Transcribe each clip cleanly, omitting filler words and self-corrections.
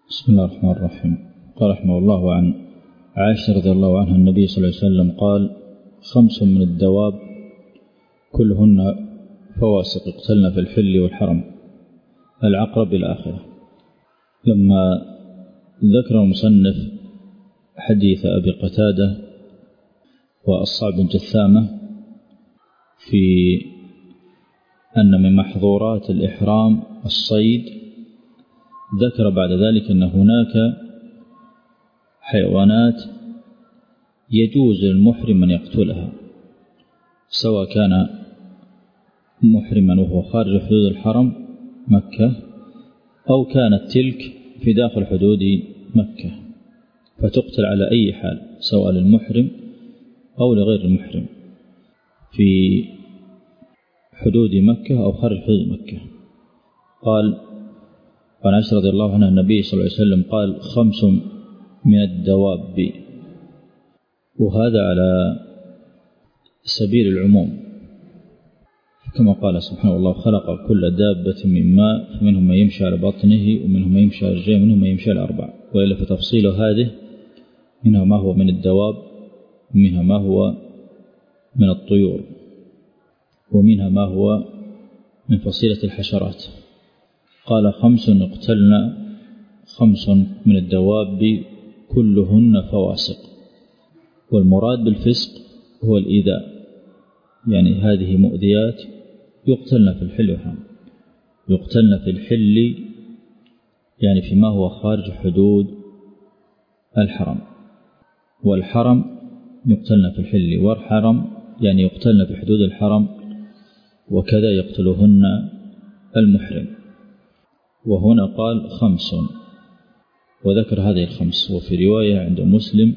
بسم الله الرحمن الرحيم. قال رحمه الله عن عائشة رضي الله عنها النبي صلى الله عليه وسلم قال: 5 من الدواب كلهن فواسق اقتلن في الحل والحرم، العقرب إلى آخره. لما ذكر المصنف حديث أبي قتادة والصعب بن جثامة في أن من محظورات الإحرام الصيد، ذكر بعد ذلك أن هناك حيوانات يجوز للمحرم أن يقتلها، سواء كان محرما وهو خارج حدود الحرم مكة أو كانت تلك في داخل حدود مكة، فتقتل على أي حال سواء للمحرم أو لغير المحرم في حدود مكة أو خارج حدود مكة. قال عن عائشة رضي الله عنها النبي صلى الله عليه وسلم قال: 5 من الدواب، وهذا على سبيل العموم، كما قال سبحانه: الله خلق كل دابة من ماء فمنهم من يمشي على بطنه ومنهم من يمشي على رجليه ومنهم من يمشي على 4، وإلا فتفصيل هذه منها ما هو من الدواب ومنها ما هو من الطيور ومنها ما هو من فصيلة الحشرات. قال: 5 اقتلن 5 من الدواب كلهن فواسق، والمراد بالفسق هو الإيذاء، يعني هذه مؤذيات يقتلن في الحل والحرم. يقتلن في الحل يعني فيما هو خارج حدود الحرم، والحرم يقتلن في الحل، والحرم يعني يقتلن في حدود الحرم، وكذا يقتلهن المحرم. وهنا قال 5، وذكر هذه 5، وفي رواية عند مسلم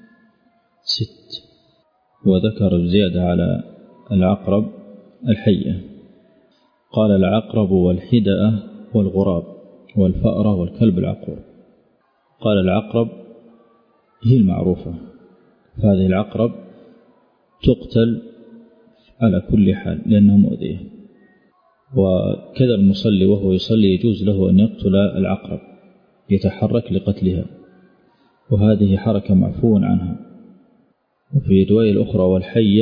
6، وذكر زيادة على العقرب الحية. قال: العقرب والحدأة والغراب والفأرة والكلب العقور. قال: العقرب هي المعروفة، فهذه العقرب تقتل على كل حال لأنها مؤذية، وكذا المصلي وهو يصلي يجوز له أن يقتل العقرب، يتحرك لقتلها، وهذه حركة معفو عنها. وفي رواية الأخرى: والحية،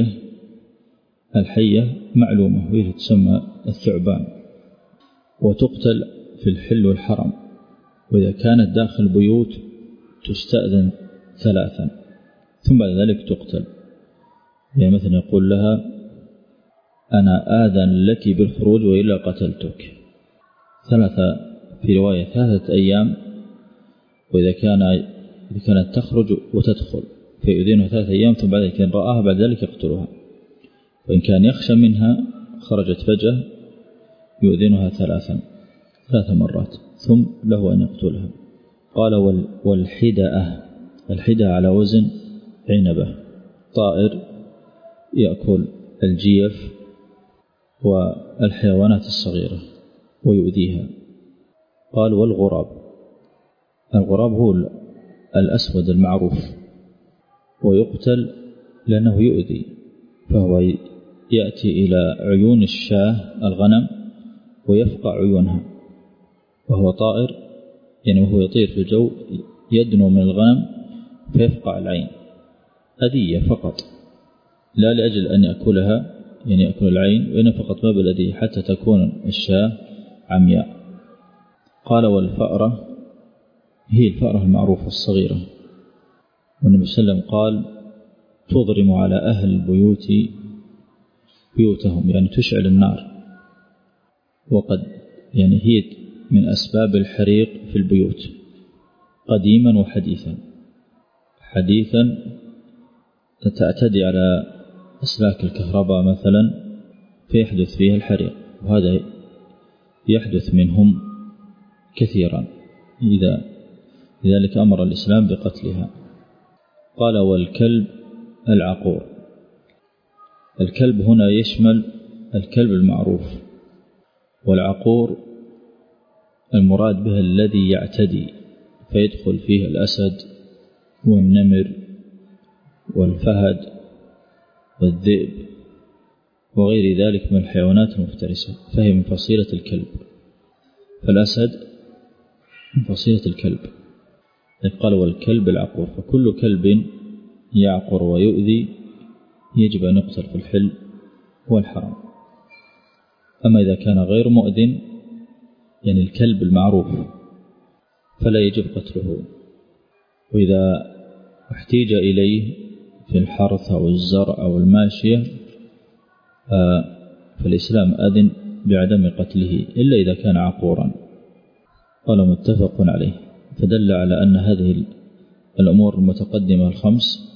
الحية معلومة وهي تسمى الثعبان، وتقتل في الحل والحرم، وإذا كانت داخل البيوت تستأذن 3 ثم بعد ذلك تقتل. يعني مثلا يقول لها: أنا آذن لك بالخروج وإلا قتلتك. 3 في رواية 3 أيام، وإذا كانت تخرج وتدخل فيؤذنها 3 أيام، ثم بعد ذلك إن رآها بعد ذلك يقتلها، وإن كان يخشى منها خرجت فجأة يؤذنها 3 مرات ثم له أن يقتلها. قال: والحدأة، الحدأة على وزن عنبة، طائر يأكل الجيف والحيوانات الصغيرة ويؤذيها. قال: والغراب، الغراب هو الأسود المعروف، ويقتل لأنه يؤذي، فهو يأتي إلى عيون الشاة الغنم ويفقع عيونها، وهو طائر يعني وهو يطير في الجو يدنو من الغنم فيفقع العين، أذية فقط، لا لأجل أن يأكلها يعني يأكل العين، وإن فقط باب الأذية حتى تكون الشاة عمياء. قال: والفأرة، هي الفأرة المعروفة الصغيرة، والنبي صلى الله عليه وسلم قال: تضرم على أهل البيوت بيوتهم، يعني تشعل النار، وقد يعني هي من أسباب الحريق في البيوت قديما وحديثا. حديثا تعتدي على أسلاك الكهرباء مثلا فيحدث فيها الحريق، وهذا يحدث منهم كثيرا، لذلك أمر الإسلام بقتلها. قال: والكلب العقور، الكلب هنا يشمل الكلب المعروف، والعقور المراد به الذي يعتدي فيدخل فيه الأسد والنمر والفهد والذئب وغير ذلك من الحيوانات المفترسة، فهي من فصيلة الكلب. فالأسد من فصيلة الكلب. قال والكلب العقور، فكل كلب يعقر ويؤذي يجب أن يقتل في الحل والحرم. أما إذا كان غير مؤذن يعني الكلب المعروف فلا يجب قتله. وإذا احتيج إليه في الحرث أو الزرع أو الماشية فالإسلام أذن بعدم قتله إلا إذا كان عقورا. قال متفق عليه. فدل على أن هذه الأمور المتقدمة الخمس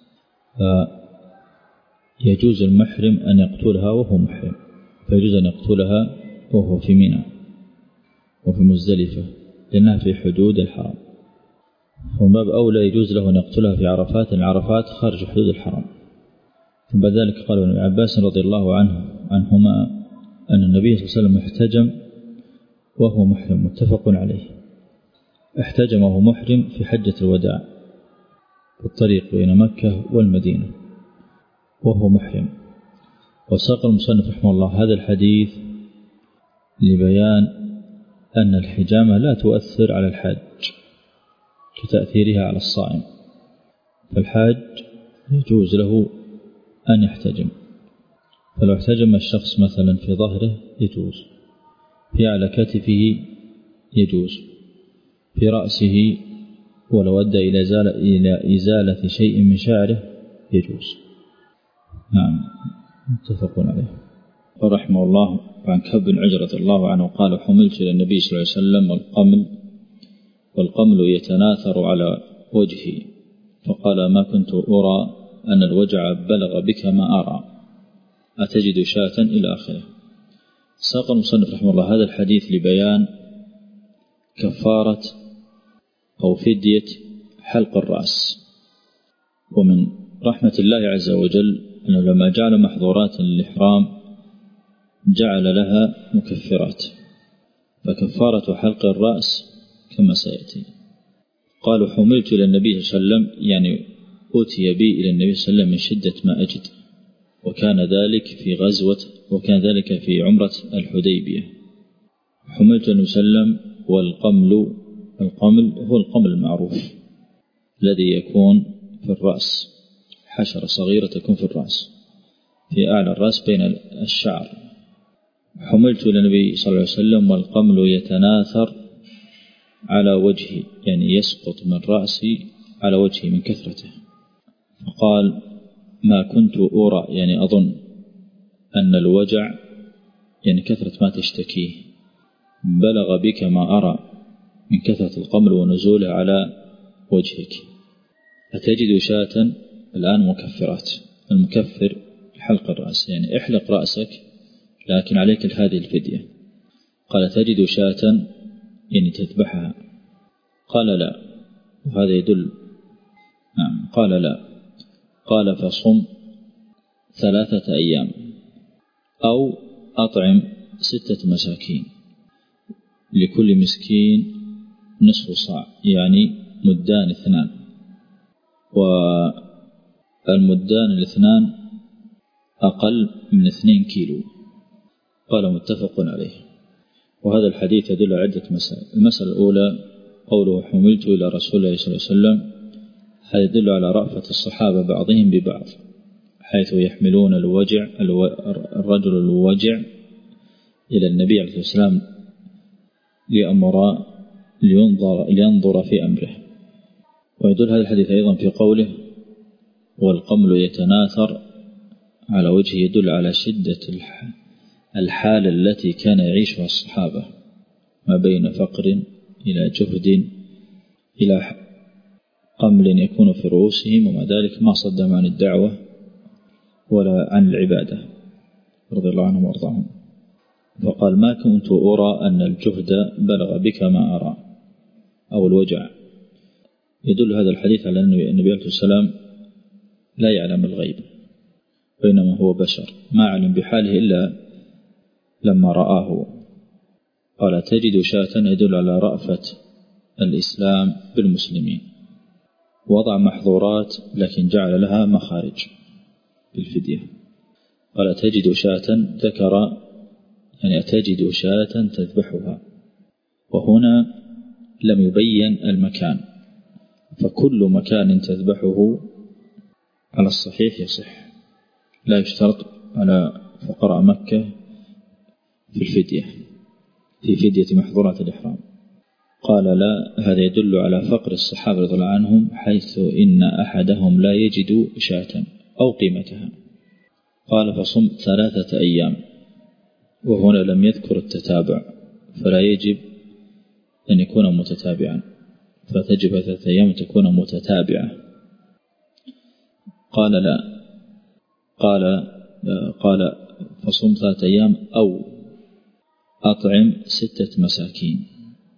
يجوز المحرم أن يقتلها وهو محرم، فيجوز أن يقتلها وهو في منى وفي مزدلفة لأنها في حدود الحرم، وباب أولى يجوز له أن يقتلها في عرفات، العرفات خارج حدود الحرم. بعد ذلك قال ابن عباس رضي الله عنهما أن النبي صلى الله عليه وسلم احتجم وهو محرم، متفق عليه. احتجم وهو محرم في حجة الوداع في الطريق بين مكة والمدينة وهو محرم. وساق المصنف رحمه الله هذا الحديث لبيان أن الحجامة لا تؤثر على الحاج كتأثيرها على الصائم، فالحاج يجوز له أن يحتجم. فلو احتجم الشخص مثلا في ظهره يجوز، في على كتفه يجوز، في رأسه ولو أدى إلى إزالة شيء من شعره يجوز. نعم متفق عليه. ورحمه الله عن كعب بن عجرة رضي الله عنه قال حملت إلى النبي صلى الله عليه وسلم والقمل يتناثر على وجهي، فقال ما كنت أرى أن الوجع بلغ بك ما أرى، أتجد شاة إلى آخره. ساق المصنف رحمه الله هذا الحديث لبيان كفارة أو فدية حلق الرأس. ومن رحمة الله عز وجل أنه لما جعل محظورات الإحرام جعل لها مكفرات، فكفارة حلق الرأس كما سيأتي. قالوا حملت إلى النبي صلى الله عليه وسلم يعني أتي بي إلى النبي صلى الله عليه وسلم من شدة ما أجد، وكان ذلك في عمرة الحديبية. حملت النبي صلى الله عليه وسلم والقمل هو القمل المعروف الذي يكون في الرأس، حشرة صغيرة تكون في الرأس في أعلى الرأس بين الشعر. حملت إلى النبي صلى الله عليه وسلم والقمل يتناثر على وجهي يعني يسقط من رأسي على وجهي من كثرته. فقال ما كنت أرى يعني أظن أن الوجع يعني كثرة ما تشتكيه بلغ بك ما أرى من كثرة القمل ونزوله على وجهك، أتجد شاة. الآن مكفرات، المكفر حلق الرأس يعني احلق رأسك لكن عليك هذه الفدية. قال تجد شاة يعني تذبحها، قال لا، وهذا يدل نعم. قال لا، قال فصم 3 أيام أو أطعم 6 مساكين لكل مسكين نصف صاع يعني مدان 2، والمدان 2 أقل من 2 كيلو. قال متفق عليه. وهذا الحديث يدل على عدة مسائل. المسألة الأولى قوله حملت إلى رسول الله صلى الله عليه وسلم، هذا يدل على رأفة الصحابة بعضهم ببعض، حيث يحملون الرجل الوجع إلى النبي عليه الصلاة والسلام لينظر في أمره. ويدل هذا الحديث أيضا في قوله والقمل يتناثر على وجهه، يدل على شدة الحالة التي كان يعيشها الصحابة ما بين فقر إلى جهد إلى قمل يكون في رؤوسهم، وما ذلك ما صدهم عن الدعوة ولا عن العبادة رضي الله عنهم وارضاهم. فقال ما كنت أرى أن الجهد بلغ بك ما أرى أو الوجع. يدل هذا الحديث على أن النبي عليه السلام لا يعلم الغيب، بينما هو بشر ما علم بحاله إلا لما رآه. قال تجد شاة، يدل على رأفة الإسلام بالمسلمين، وضع محظورات لكن جعل لها مخارج بالفدية. قال تجد شاة، ذكر يعني تجد شاة تذبحها، وهنا لم يبين المكان، فكل مكان تذبحه على الصحيح يصح، لا يشترط على فقراء مكة في الفدية، في فدية محظورات الإحرام. قال لا، هذا يدل على فقر الصحابة رضي الله عنهم، حيث إن أحدهم لا يجد شاة أو قيمتها. قال فصم 3 أيام، وهنا لم يذكر التتابع، فلا يجب أن يكون متتابعا، فتجب 3 أيام تكون متتابعة. قال لا، قال فصم 3 أيام أو أطعم 6 مساكين،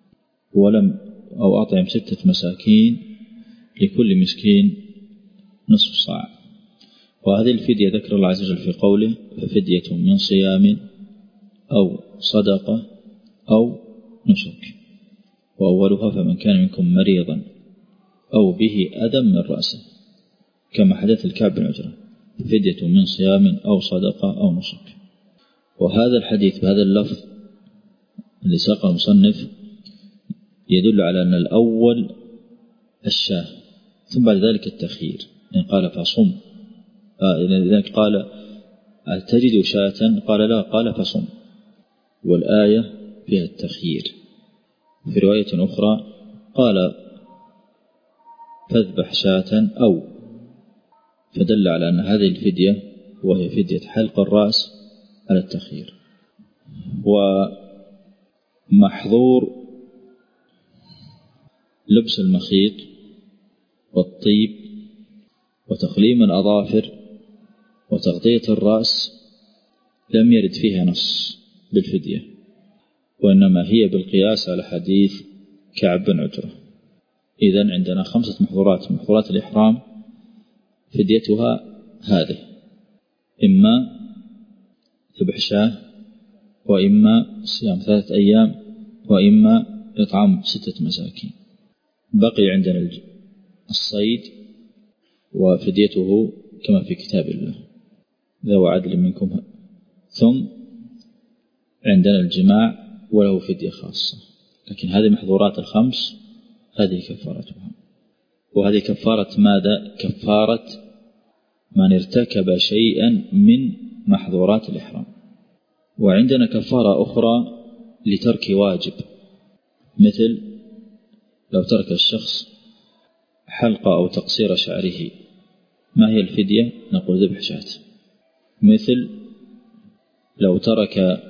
أو أطعم 6 مساكين لكل مسكين نصف صاع. وهذه الفدية ذكر الله عز وجل في قوله ففدية من صيام أو صدقة أو نسك، وأولها فمن كان منكم مريضا أو به أذى من رأسه، كما حدث الكعب بن عجرة، فدية من صيام أو صدقة أو نسك. وهذا الحديث بهذا اللفظ اللي ساقه المصنف يدل على أن الأول الشاه، ثم بعد ذلك التخيير، إن قال فصم، لذلك قال تجد شاة، قال لا، قال فصم، والآية فيها التخيير. في رواية أخرى قال فاذبح شاة أو، فدل على أن هذه الفدية وهي فدية حلق الرأس على التخيير. ومحظور لبس المخيط والطيب وتقليم الأظافر وتغطية الرأس لم يرد فيها نص بالفدية، وإنما هي بالقياس على حديث كعب بن عجرة. إذن عندنا 5 محظورات، محظورات الإحرام فديتها هذه، إما ذبح شاة، وإما صيام 3 أيام، وإما إطعام 6 مساكين. بقي عندنا الصيد وفديته كما في كتاب الله ذو عدل منكم، ثم عندنا الجماع وله فدية خاصة. لكن هذه محظورات ال5 هذه كفارتها. وهذه كفارة ماذا؟ كفارة من ارتكب شيئا من محظورات الإحرام. وعندنا كفارة أخرى لترك واجب، مثل لو ترك الشخص حلق أو تقصير شعره، ما هي الفدية؟ نقول ذبح شاة. مثل لو ترك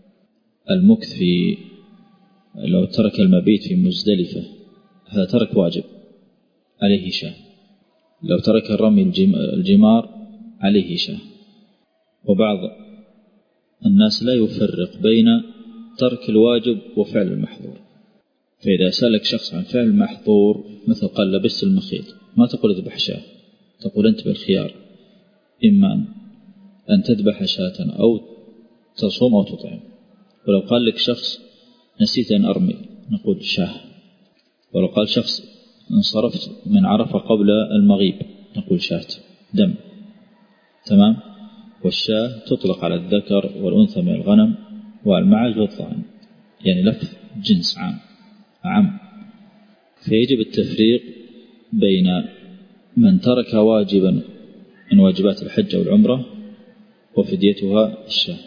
لو ترك المبيت في مزدلفة، هذا ترك واجب عليه شاة. لو ترك الرمي الجمار عليه شاة. وبعض الناس لا يفرق بين ترك الواجب وفعل المحظور، فإذا سألك شخص عن فعل المحظور مثل قال لبست المخيط، ما تقول اذبح شاة، تقول أنت بالخيار، إما أن تذبح شاة أو تصوم أو تطعم. ولو قال لك شخص نسيت أن أرمي، نقول شاه. ولو قال شخص انصرفت من عرفة قبل المغيب، نقول شاة دم. تمام. والشاه تطلق على الذكر والأنثى من الغنم والمعز والضأن، يعني لفظ جنس عام. فيجب التفريق بين من ترك واجبا من واجبات الحج والعمرة وفديتها الشاه،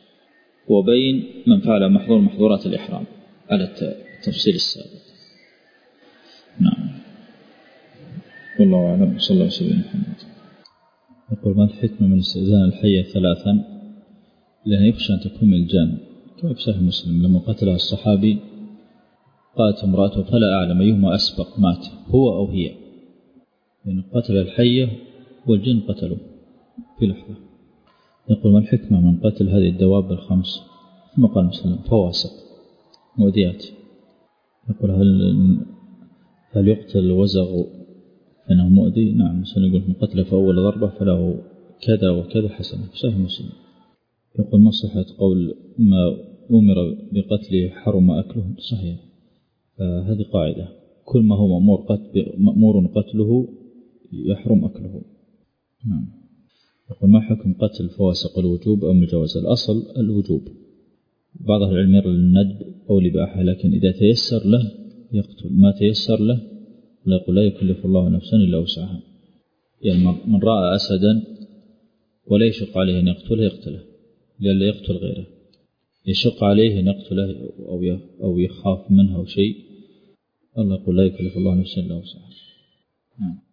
وبين من فعل محظورات الإحرام على التفصيل السابق. نعم، والله أعلم. صلى الله عليه وسلم. يقول ما الحكمة من استئذان الحية 3؟ لأن يخشى أن تكون من الجان، كما في صحيح مسلم لما قتلها الصحابي قالت امرأته فلا أعلم أيهما أسبق مات، هو أو هي، يعني قتل الحية والجن قتلوا في لحظة. يقول ما الحكمة من قتل هذه الدواب ال5؟ ثم قال مسلم فواسق مؤذيات. يقول هل يقتل وزغ أنه مؤذي؟ نعم. مسلم يقول من قتل فأول ضربة فله كذا وكذا حسنة، صحيح مسلم. يقول ما صحة قول ما أمر بقتله حرم أكله؟ صحيح. هذه قاعدة، كل ما هو مأمور قتله يحرم أكله. نعم. يقول ما حكم قتل فواسق الوجوب أو مجاوز؟ الأصل الوجوب، بعض العلم يرى للندب أو لباحة، لكن إذا تيسر له يقتل ما تيسر له، لا يقول لا يكلف الله نفسا إلا وسعها. يعني من رأى أسدا ولا يشق عليه أن يقتله يقتله، لئلا يقتل غيره. يشق عليه أن يقتله أو يخاف منه أو شيء، الله يقول لا يكلف الله نفسا إلا وسعها.